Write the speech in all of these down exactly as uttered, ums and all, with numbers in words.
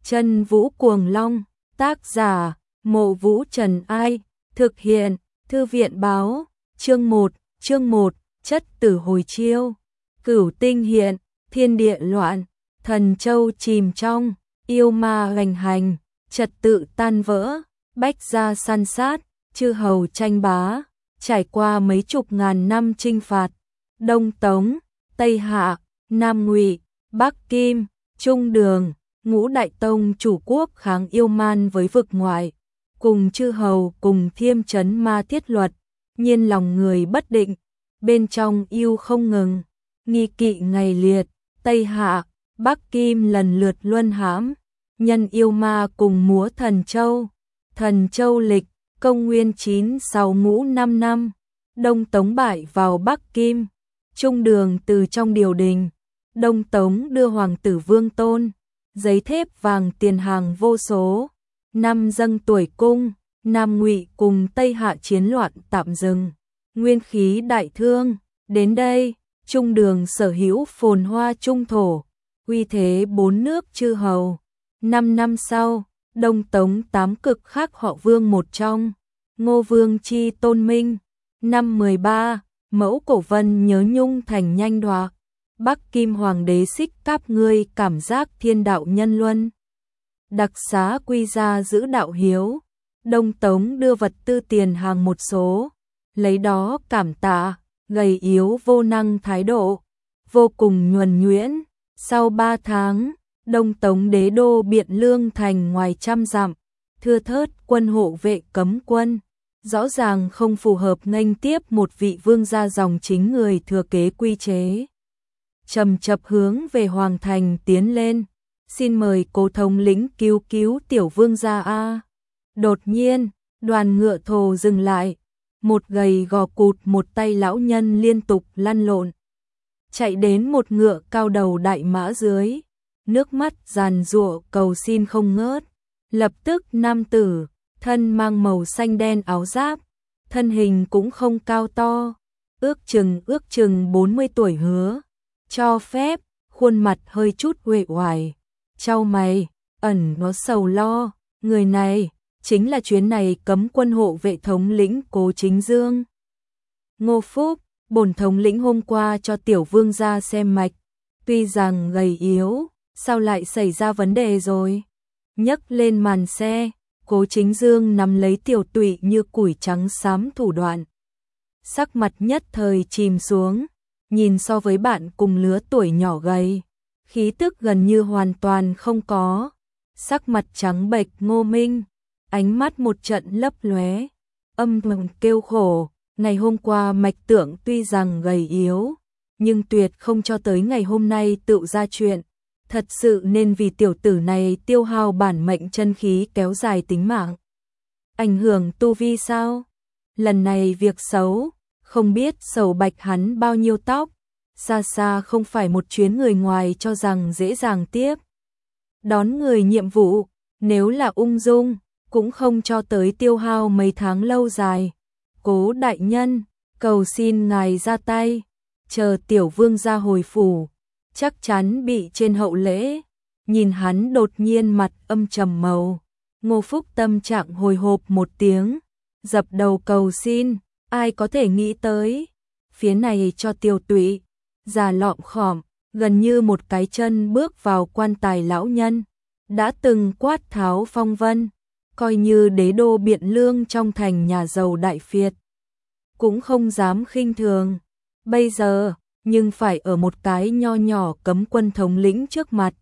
Chân Vũ Cuồng Long, tác giả, Mộ Vũ Trần Ai, thực hiện, Thư viện báo, chương một, chương một, chất tử hồi chiêu, cửu tinh hiện, thiên địa loạn, thần châu chìm trong, yêu ma hoành hành, trật tự tan vỡ, bách gia săn sát, chư hầu tranh bá, trải qua mấy chục ngàn năm chinh phạt, Đông Tống, Tây Hạ, Nam Ngụy, Bắc Kim, Trung Đường, ngũ đại tông chủ quốc kháng yêu man với vực ngoại, cùng chư hầu cùng thiêm trấn ma thiết luật, nhiên lòng người bất định, bên trong yêu không ngừng, nghi kỵ ngày liệt, Tây Hạ, Bắc Kim lần lượt luân hãm, nhân yêu ma cùng múa thần châu, thần châu lịch, công nguyên chín sáu ngũ năm năm, Đông Tống bại vào Bắc Kim, Trung Đường từ trong điều đình, Đông Tống đưa hoàng tử Vương Tôn, giấy thép vàng tiền hàng vô số, năm dâng tuổi cung, Nam Ngụy cùng Tây Hạ chiến loạn tạm dừng, nguyên khí đại thương, đến đây, Trung Đường sở hữu phồn hoa trung thổ, uy thế bốn nước chư hầu. Năm năm sau, Đông Tống tám cực khác họ Vương một trong, Ngô Vương chi tôn minh, năm mười ba, mẫu cổ vân nhớ nhung thành nhanh đoạ, Bắc Kim Hoàng đế xích cáp ngươi cảm giác thiên đạo nhân luân. Đặc xá quy ra giữ đạo hiếu, Đông Tống đưa vật tư tiền hàng một số, lấy đó cảm tạ, gầy yếu vô năng thái độ, vô cùng nhuần nhuyễn. Sau ba tháng, Đông Tống đế đô Biện Lương thành ngoài trăm dặm, thưa thớt quân hộ vệ cấm quân, rõ ràng không phù hợp nghênh tiếp một vị vương gia dòng chính người thừa kế quy chế. Chầm chập hướng về hoàng thành tiến lên, xin mời cố thống lĩnh cứu cứu tiểu vương gia a. Đột nhiên, đoàn ngựa thồ dừng lại, một gầy gò cụt một tay lão nhân liên tục lăn lộn, chạy đến một ngựa cao đầu đại mã dưới, nước mắt giàn giụa cầu xin không ngớt. Lập tức nam tử, thân mang màu xanh đen áo giáp, thân hình cũng không cao to, ước chừng ước chừng bốn mươi tuổi hứa, cho phép, khuôn mặt hơi chút uể oải, chau mày, ẩn nó sầu lo, người này chính là chuyến này cấm quân hộ vệ thống lĩnh Cố Chính Dương. Ngô Phúc, bổn thống lĩnh hôm qua cho tiểu vương gia xem mạch, tuy rằng gầy yếu, sao lại xảy ra vấn đề rồi? Nhấc lên màn xe, Cố Chính Dương nắm lấy tiểu tụy như củi trắng xám thủ đoạn. Sắc mặt nhất thời chìm xuống, nhìn so với bạn cùng lứa tuổi nhỏ gầy, khí tức gần như hoàn toàn không có. Sắc mặt trắng bệch Ngô Minh, ánh mắt một trận lấp lóe, âm thầm kêu khổ. Ngày hôm qua mạch tưởng tuy rằng gầy yếu, nhưng tuyệt không cho tới ngày hôm nay tự ra chuyện. Thật sự nên vì tiểu tử này tiêu hao bản mệnh chân khí kéo dài tính mạng. Ảnh hưởng tu vi sao? Lần này việc xấu, không biết sầu bạch hắn bao nhiêu tóc, xa xa không phải một chuyến người ngoài cho rằng dễ dàng tiếp. Đón người nhiệm vụ, nếu là ung dung, cũng không cho tới tiêu hao mấy tháng lâu dài. Cố đại nhân, cầu xin ngài ra tay, chờ tiểu vương gia hồi phủ, chắc chắn bị trên hậu lễ. Nhìn hắn đột nhiên mặt âm trầm màu, Ngô Phúc tâm trạng hồi hộp một tiếng, dập đầu cầu xin, ai có thể nghĩ tới, phía này cho tiểu tụy, già lọm khòm, gần như một cái chân bước vào quan tài lão nhân, đã từng quát tháo phong vân, coi như đế đô Biện Lương trong thành nhà giàu đại phiệt, cũng không dám khinh thường. Bây giờ, nhưng phải ở một cái nho nhỏ cấm quân thống lĩnh trước mặt.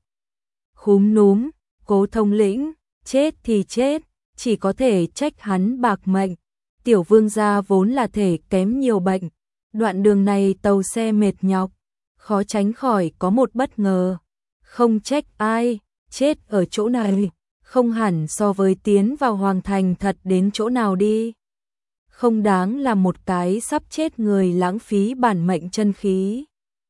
Khúm núm, Cố thống lĩnh, chết thì chết, chỉ có thể trách hắn bạc mệnh. Tiểu vương gia vốn là thể kém nhiều bệnh, đoạn đường này tàu xe mệt nhọc, khó tránh khỏi có một bất ngờ. Không trách ai, chết ở chỗ này, không hẳn so với tiến vào hoàng thành thật đến chỗ nào đi. Không đáng là một cái sắp chết người lãng phí bản mệnh chân khí.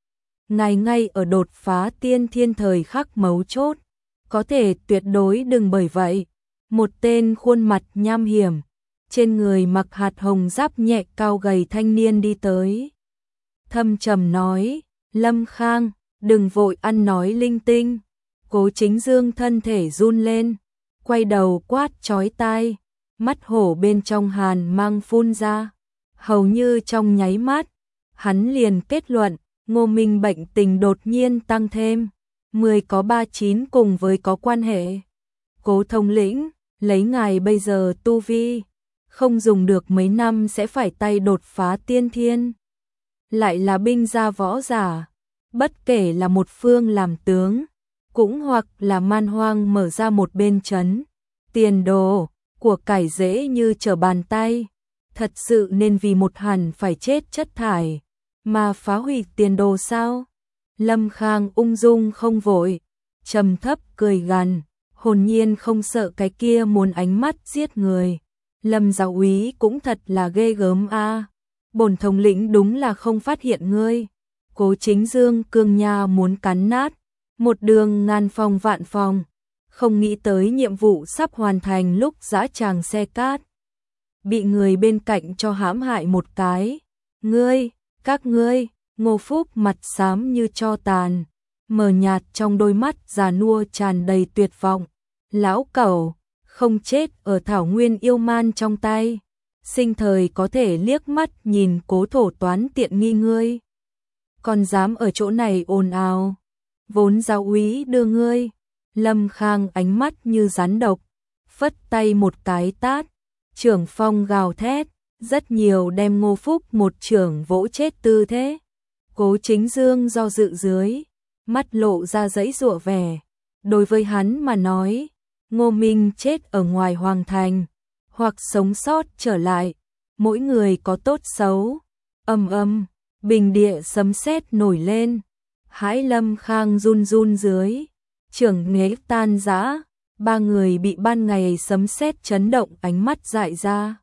Ngài ngay ở đột phá tiên thiên thời khắc mấu chốt, có thể tuyệt đối đừng bởi vậy. Một tên khuôn mặt nham hiểm, trên người mặc hạt hồng giáp nhẹ cao gầy thanh niên đi tới. Thâm trầm nói, Lâm Khang, đừng vội ăn nói linh tinh. Cố Chính Dương thân thể run lên, quay đầu quát chói tai, mắt hổ bên trong hàn mang phun ra. Hầu như trong nháy mắt, hắn liền kết luận, Ngô Minh bệnh tình đột nhiên tăng thêm, mười có ba chín cùng với có quan hệ. Cố thống lĩnh, lấy ngài bây giờ tu vi, không dùng được mấy năm sẽ phải tay đột phá tiên thiên. Lại là binh gia võ giả, bất kể là một phương làm tướng, cũng hoặc là man hoang mở ra một bên trấn, tiền đồ, của cải dễ như trở bàn tay. Thật sự nên vì một hẳn phải chết chất thải, mà phá hủy tiền đồ sao? Lâm Khang ung dung không vội, trầm thấp cười gằn, hồn nhiên không sợ cái kia muốn ánh mắt giết người. Lâm giáo úy cũng thật là ghê gớm a. À. Bổn thống lĩnh đúng là không phát hiện ngươi. Cố Chính Dương cương nha muốn cắn nát, một đường ngàn phòng vạn phòng, không nghĩ tới nhiệm vụ sắp hoàn thành lúc dã tràng xe cát. Bị người bên cạnh cho hãm hại một cái. Ngươi, các ngươi, Ngô Phúc mặt xám như tro tàn, mờ nhạt trong đôi mắt già nua tràn đầy tuyệt vọng. Lão cẩu, không chết ở thảo nguyên yêu man trong tay, sinh thời có thể liếc mắt nhìn Cố thổ toán tiện nghi ngươi. Còn dám ở chỗ này ồn ào, vốn giáo úy đưa ngươi. Lâm Khang ánh mắt như rắn độc, phất tay một cái tát, trưởng phong gào thét, rất nhiều đem Ngô Phúc một trưởng vỗ chết tư thế. Cố Chính Dương do dự dưới, mắt lộ ra giãy giụa vẻ. Đối với hắn mà nói, Ngô Minh chết ở ngoài hoàng thành, hoặc sống sót trở lại, mỗi người có tốt xấu. Ầm ầm, bình địa sấm sét nổi lên, hãi Lâm Khang run run dưới, trưởng nghế tan rã, ba người bị ban ngày sấm sét chấn động ánh mắt dại ra.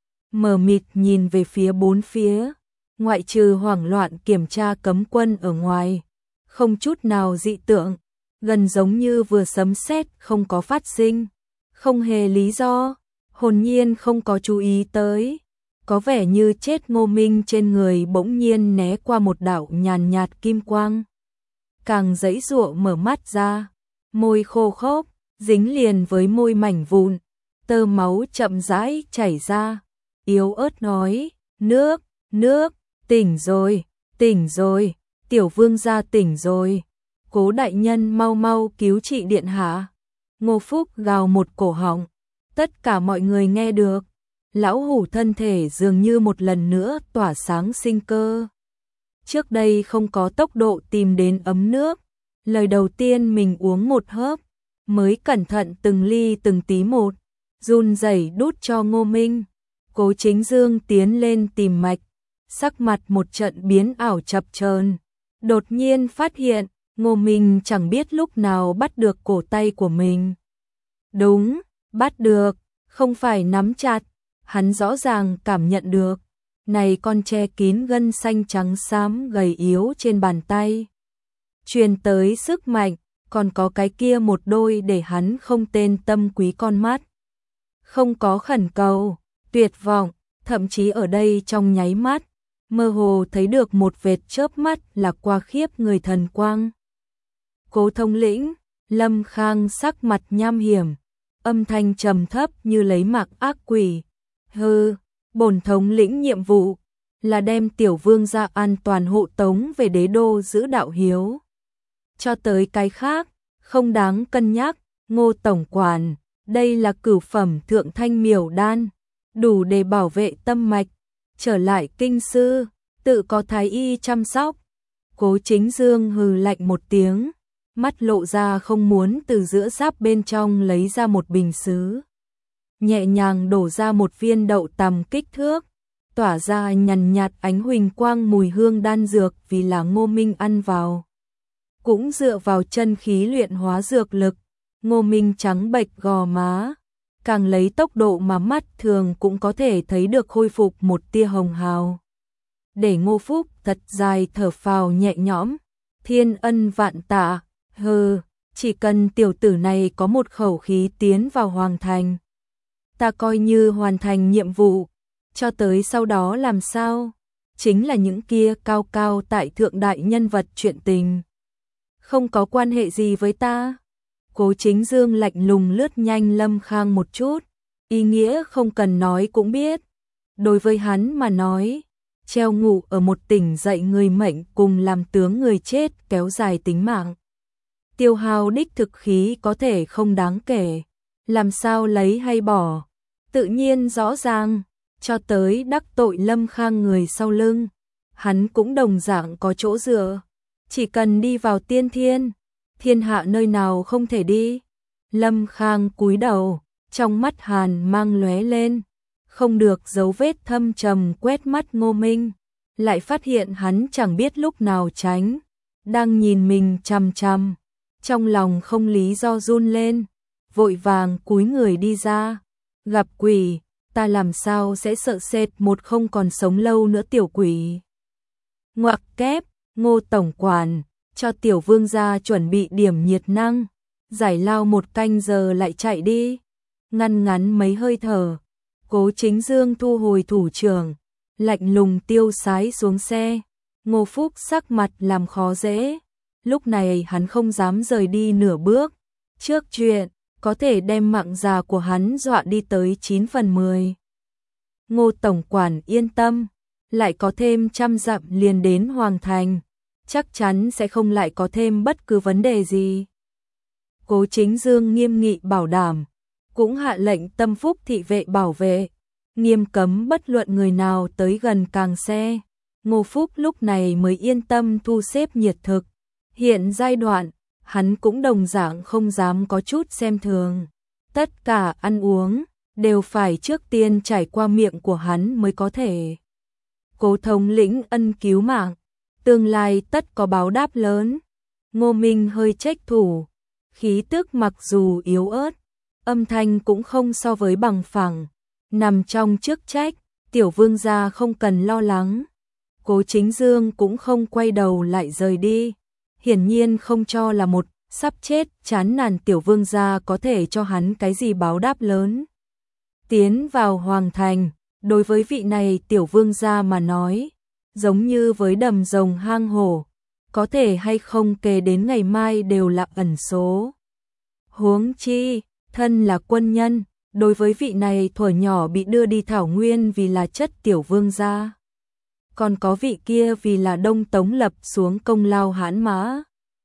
Mờ mịt nhìn về phía bốn phía, ngoại trừ hoảng loạn kiểm tra cấm quân ở ngoài, không chút nào dị tượng, gần giống như vừa sấm sét không có phát sinh, không hề lý do, hồn nhiên không có chú ý tới. Có vẻ như chết Ngô Minh trên người bỗng nhiên né qua một đạo nhàn nhạt kim quang. Càng giãy giụa mở mắt ra, môi khô khốc, dính liền với môi mảnh vụn, tơ máu chậm rãi chảy ra, yếu ớt nói, nước, nước, tỉnh rồi, tỉnh rồi, tiểu vương gia tỉnh rồi, Cố đại nhân mau mau cứu trị điện hạ. Ngô Phúc gào một cổ họng, tất cả mọi người nghe được, lão hủ thân thể dường như một lần nữa tỏa sáng sinh cơ. Trước đây không có tốc độ tìm đến ấm nước, lời đầu tiên mình uống một hớp, mới cẩn thận từng ly từng tí một, run rẩy đút cho Ngô Minh. Cố Chính Dương tiến lên tìm mạch, sắc mặt một trận biến ảo chập chờn, đột nhiên phát hiện, Ngô Minh chẳng biết lúc nào bắt được cổ tay của mình. Đúng, bắt được, không phải nắm chặt, hắn rõ ràng cảm nhận được, này con che kín gân xanh trắng xám gầy yếu trên bàn tay. Truyền tới sức mạnh, còn có cái kia một đôi để hắn không tên tâm quý con mắt. Không có khẩn cầu, tuyệt vọng, thậm chí ở đây trong nháy mắt, mơ hồ thấy được một vệt chớp mắt là qua khiếp người thần quang. Cố thống lĩnh, Lâm Khang sắc mặt nham hiểm, âm thanh trầm thấp như lấy mạc ác quỷ. Hừ, bổn thống lĩnh nhiệm vụ là đem tiểu vương gia an toàn hộ tống về đế đô giữ đạo hiếu. Cho tới cái khác, không đáng cân nhắc. Ngô tổng quản, đây là cửu phẩm thượng thanh miểu đan, đủ để bảo vệ tâm mạch. Trở lại kinh sư, tự có thái y chăm sóc. Cố Chính Dương hừ lạnh một tiếng, mắt lộ ra không muốn từ giữa giáp bên trong lấy ra một bình sứ. Nhẹ nhàng đổ ra một viên đậu tằm kích thước, tỏa ra nhàn nhạt ánh huỳnh quang mùi hương đan dược vì là Ngô Minh ăn vào. Cũng dựa vào chân khí luyện hóa dược lực, Ngô Minh trắng bệch gò má, càng lấy tốc độ mà mắt thường cũng có thể thấy được khôi phục một tia hồng hào. Để Ngô Phúc thật dài thở phào nhẹ nhõm, thiên ân vạn tạ, hừ, chỉ cần tiểu tử này có một khẩu khí tiến vào hoàng thành, ta coi như hoàn thành nhiệm vụ. Cho tới sau đó làm sao, chính là những kia cao cao tại thượng đại nhân vật chuyện tình, không có quan hệ gì với ta. Cố Chính Dương lạnh lùng lướt nhanh Lâm Khang một chút, ý nghĩa không cần nói cũng biết. Đối với hắn mà nói, treo ngụ ở một tỉnh dậy người mệnh cùng làm tướng người chết kéo dài tính mạng. Tiêu hao đích thực khí có thể không đáng kể, làm sao lấy hay bỏ, tự nhiên rõ ràng, cho tới đắc tội Lâm Khang người sau lưng, hắn cũng đồng dạng có chỗ dựa, chỉ cần đi vào tiên thiên, thiên hạ nơi nào không thể đi. Lâm Khang cúi đầu, trong mắt hàn mang lóe lên, không được dấu vết thâm trầm quét mắt Ngô Minh, lại phát hiện hắn chẳng biết lúc nào tránh, đang nhìn mình chằm chằm, trong lòng không lý do run lên, vội vàng cúi người đi ra, gặp quỷ, ta làm sao sẽ sợ sệt một không còn sống lâu nữa tiểu quỷ. Ngoặc kép, Ngô tổng quản, cho tiểu vương gia chuẩn bị điểm nhiệt năng, giải lao một canh giờ lại chạy đi. Ngăn ngắn mấy hơi thở, Cố Chính Dương thu hồi thủ trưởng, lạnh lùng tiêu sái xuống xe. Ngô Phúc sắc mặt làm khó dễ, lúc này hắn không dám rời đi nửa bước, trước chuyện có thể đem mạng già của hắn dọa đi tới chín phần mười. Ngô tổng quản yên tâm, lại có thêm trăm dặm liền đến Hoàng Thành, chắc chắn sẽ không lại có thêm bất cứ vấn đề gì. Cố Chính Dương nghiêm nghị bảo đảm, cũng hạ lệnh tâm phúc thị vệ bảo vệ, nghiêm cấm bất luận người nào tới gần càng xe. Ngô Phúc lúc này mới yên tâm thu xếp nhiệt thực. Hiện giai đoạn, hắn cũng đồng dạng không dám có chút xem thường. Tất cả ăn uống, đều phải trước tiên trải qua miệng của hắn mới có thể. Cố thống lĩnh ân cứu mạng, tương lai tất có báo đáp lớn. Ngô Minh hơi trách thủ, khí tức mặc dù yếu ớt, âm thanh cũng không so với bằng phẳng, nằm trong chức trách, tiểu vương gia không cần lo lắng. Cố Chính Dương cũng không quay đầu lại rời đi, hiển nhiên không cho là một sắp chết chán nản tiểu vương gia có thể cho hắn cái gì báo đáp lớn. Tiến vào Hoàng Thành, đối với vị này tiểu vương gia mà nói, giống như với đầm rồng hang hổ, có thể hay không kể đến ngày mai đều là ẩn số. Huống chi, thân là quân nhân, đối với vị này thuở nhỏ bị đưa đi Thảo Nguyên vì là chất tiểu vương gia. Còn có vị kia vì là Đông Tống lập xuống công lao hãn mã.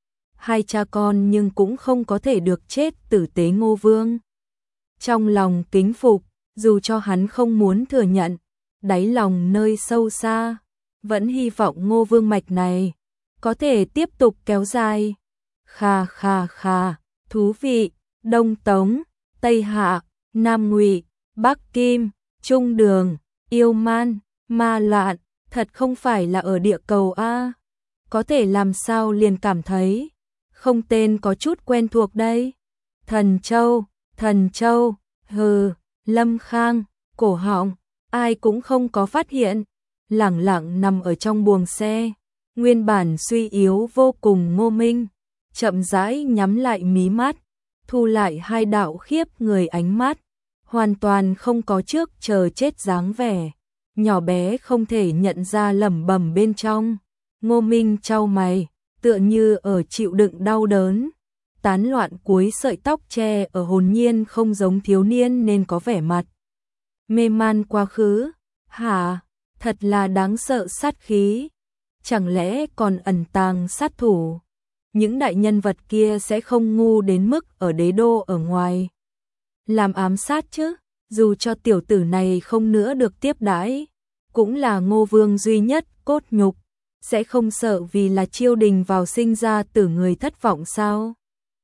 Hai cha con nhưng cũng không có thể được chết tử tế Ngô Vương. Trong lòng kính phục, dù cho hắn không muốn thừa nhận, đáy lòng nơi sâu xa, vẫn hy vọng Ngô Vương mạch này có thể tiếp tục kéo dài. Kha kha kha, thú vị, Đông Tống, Tây Hạ, Nam Ngụy, Bắc Kim, Trung Đường, Yêu Man, Ma Loạn, thật không phải là ở địa cầu a. Có thể làm sao liền cảm thấy không tên có chút quen thuộc đây. Thần Châu, Thần Châu, hừ, Lâm Khang, cổ họng, ai cũng không có phát hiện, lẳng lặng nằm ở trong buồng xe, nguyên bản suy yếu vô cùng Ngô Minh, chậm rãi nhắm lại mí mắt, thu lại hai đạo khiếp người ánh mắt, hoàn toàn không có trước chờ chết dáng vẻ, nhỏ bé không thể nhận ra lẩm bẩm bên trong. Ngô Minh chau mày, tựa như ở chịu đựng đau đớn, tán loạn cuối sợi tóc che ở hồn nhiên không giống thiếu niên nên có vẻ mặt mê man quá khứ. Hả, thật là đáng sợ sát khí, chẳng lẽ còn ẩn tàng sát thủ? Những đại nhân vật kia sẽ không ngu đến mức ở đế đô ở ngoài làm ám sát chứ? Dù cho tiểu tử này không nữa được tiếp đãi, cũng là Ngô Vương duy nhất cốt nhục, sẽ không sợ vì là chiêu đình vào sinh ra tử người thất vọng sao?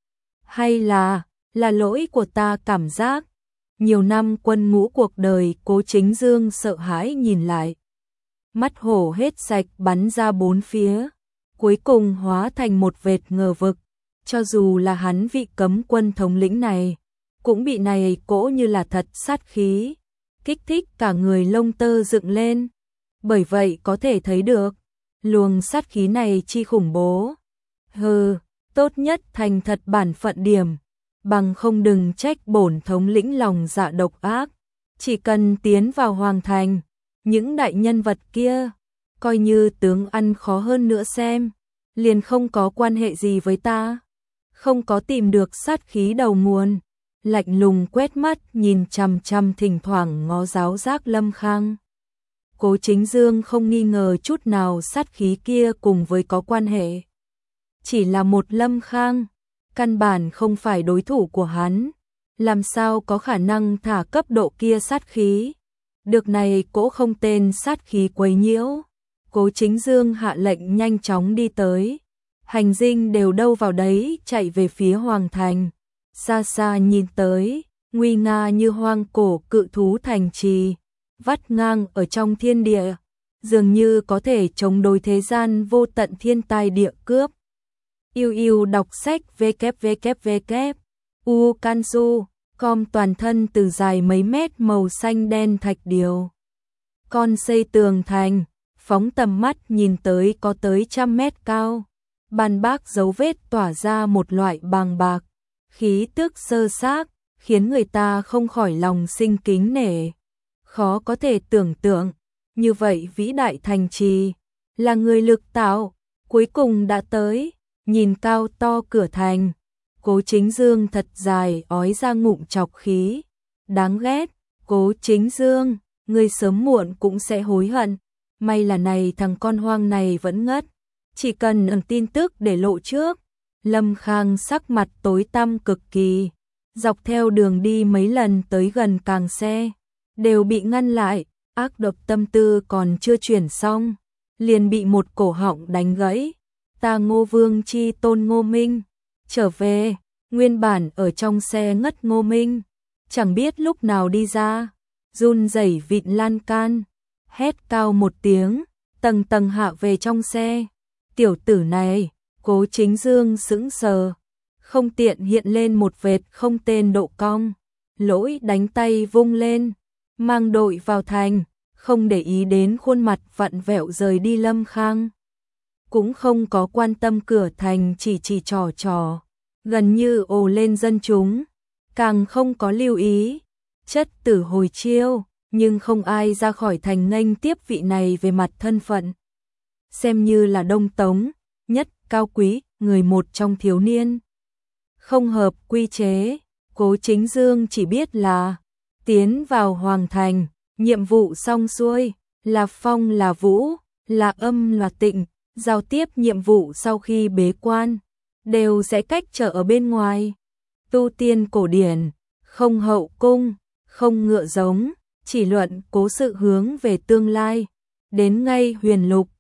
Hay là, là lỗi của ta cảm giác? Nhiều năm quân ngũ cuộc đời Cố Chính Dương sợ hãi nhìn lại. Mắt hổ hết sạch bắn ra bốn phía, cuối cùng hóa thành một vệt ngờ vực. Cho dù là hắn vị cấm quân thống lĩnh này, cũng bị này cỗ như là thật sát khí, kích thích cả người lông tơ dựng lên. Bởi vậy có thể thấy được, luồng sát khí này chi khủng bố. Hừ, tốt nhất thành thật bản phận điểm, bằng không đừng trách bổn thống lĩnh lòng dạ độc ác. Chỉ cần tiến vào Hoàng Thành, những đại nhân vật kia, coi như tướng ăn khó hơn nữa xem, liền không có quan hệ gì với ta. không có tìm được sát khí đầu nguồn, lạnh lùng quét mắt nhìn chằm chằm thỉnh thoảng ngó giáo giác Lâm Khang. Cố Chính Dương không nghi ngờ chút nào sát khí kia cùng với có quan hệ. Chỉ là một Lâm Khang, căn bản không phải đối thủ của hắn, làm sao có khả năng thả cấp độ kia sát khí. Được này cỗ không tên sát khí quấy nhiễu, Cố Chính Dương hạ lệnh nhanh chóng đi tới. Hành dinh đều đâu vào đấy chạy về phía Hoàng Thành. Xa xa nhìn tới, nguy nga như hoang cổ cự thú thành trì, vắt ngang ở trong thiên địa, dường như có thể chống đối thế gian vô tận thiên tai địa cướp. Yêu yêu đọc sách www u kansu com toàn thân từ dài mấy mét màu xanh đen thạch điều. Con xây tường thành, phóng tầm mắt nhìn tới có tới trăm mét cao. Bàn bác dấu vết tỏa ra một loại bàng bạc, khí tức sơ xác, khiến người ta không khỏi lòng sinh kính nể. Khó có thể tưởng tượng, như vậy vĩ đại thành trì, là người lực tạo, cuối cùng đã tới, nhìn cao to cửa thành. Cố Chính Dương thật dài ói ra ngụm chọc khí, đáng ghét, Cố Chính Dương, người sớm muộn cũng sẽ hối hận, may là này thằng con hoang này vẫn ngất. Chỉ cần ẩn tin tức để lộ trước. Lâm Khang sắc mặt tối tăm cực kỳ, dọc theo đường đi mấy lần tới gần càng xe, đều bị ngăn lại, ác độc tâm tư còn chưa chuyển xong, liền bị một cổ họng đánh gãy. Ta Ngô Vương chi tôn Ngô Minh, trở về, nguyên bản ở trong xe ngất Ngô Minh, chẳng biết lúc nào đi ra, run rẩy vịn lan can, hét cao một tiếng, tầng tầng hạ về trong xe. Tiểu tử này, Cố Chính Dương sững sờ, không tiện hiện lên một vệt không tên độ cong, lỗi đánh tay vung lên, mang đội vào thành, không để ý đến khuôn mặt vặn vẹo rời đi Lâm Khang. Cũng không có quan tâm cửa thành chỉ chỉ trò trò, gần như ồ lên dân chúng, càng không có lưu ý, chất tử hồi chiêu, nhưng không ai ra khỏi thành nghênh tiếp vị này về mặt thân phận. Xem như là Đông Tống, nhất cao quý, người một trong thiếu niên. Không hợp quy chế, Cố Chính Dương chỉ biết là tiến vào Hoàng Thành, nhiệm vụ xong xuôi, là phong là vũ, là âm là tịnh, giao tiếp nhiệm vụ sau khi bế quan, đều sẽ cách trở ở bên ngoài. Tu tiên cổ điển, không hậu cung, không ngựa giống, chỉ luận cố sự hướng về tương lai, đến ngay huyền lục.